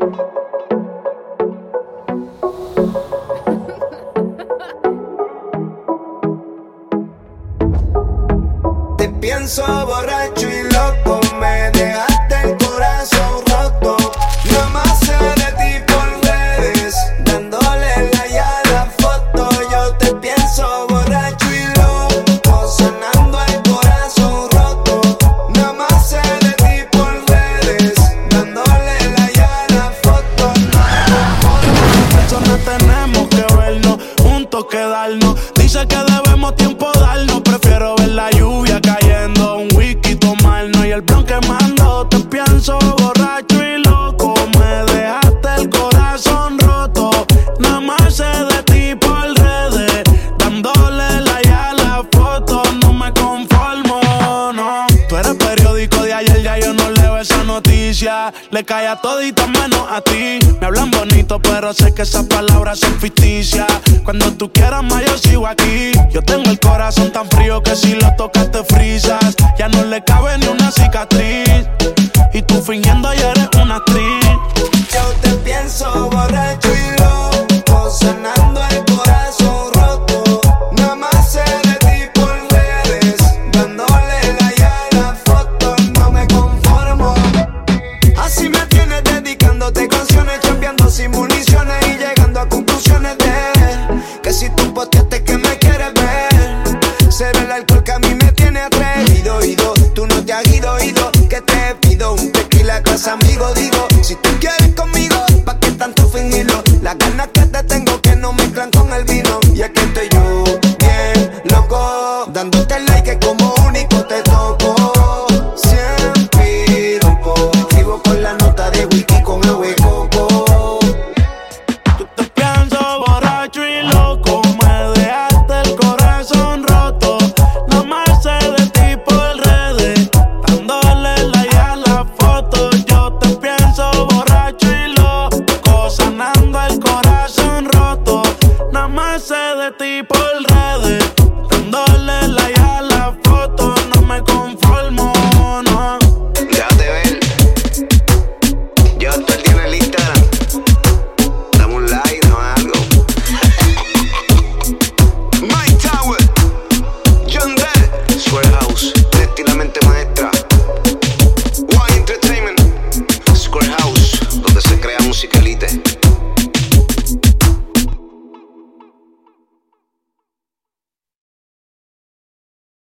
Te pienso borracho y loco, me dejaste el corazón roto. Nada más sé de ti por redes, dándole like a la foto. Yo te pienso borracho y loco, sonando el corazón roto. Nada más sé de ti por redes, dándole like a la foto. Eso no tenemos que vernos, juntos quedarnos. Dice que debemos tiempo darnos, prefiero ver la lluvia cayendo, un whisky tomarnos y el blon quemando. Te pienso borracho y loco, me dejaste el corazón roto. Nada más sé de ti por redes, dándole like a la foto. No me conformo, no. Tú eres periódico de ayer, ya yo no leo esa noticia. Le cae a todita menos a ti. Me hablan bonito, pero sé que esas palabras son ficticias. Cuando tú quieras más, yo sigo aquí. Yo tengo el corazón tan frío que si lo tocas te frisas. Ya no le cabe ni una cicatriz, y tú fingiendo ya eres una actriz. Yo te pienso borracho y loco, sonando el corazón roto. Nada más sé de ti por redes, dándole like a la foto. No me conformo, así me tienes dedicándote canciones, chambeando sin municiones y llegando a conclusiones de que si tú posteaste que me quieres ver, será el alcohol que a mí me tiene atrevido. Tú no te has ido, que te pido un tequila, casa amigo, digo, si tú quieres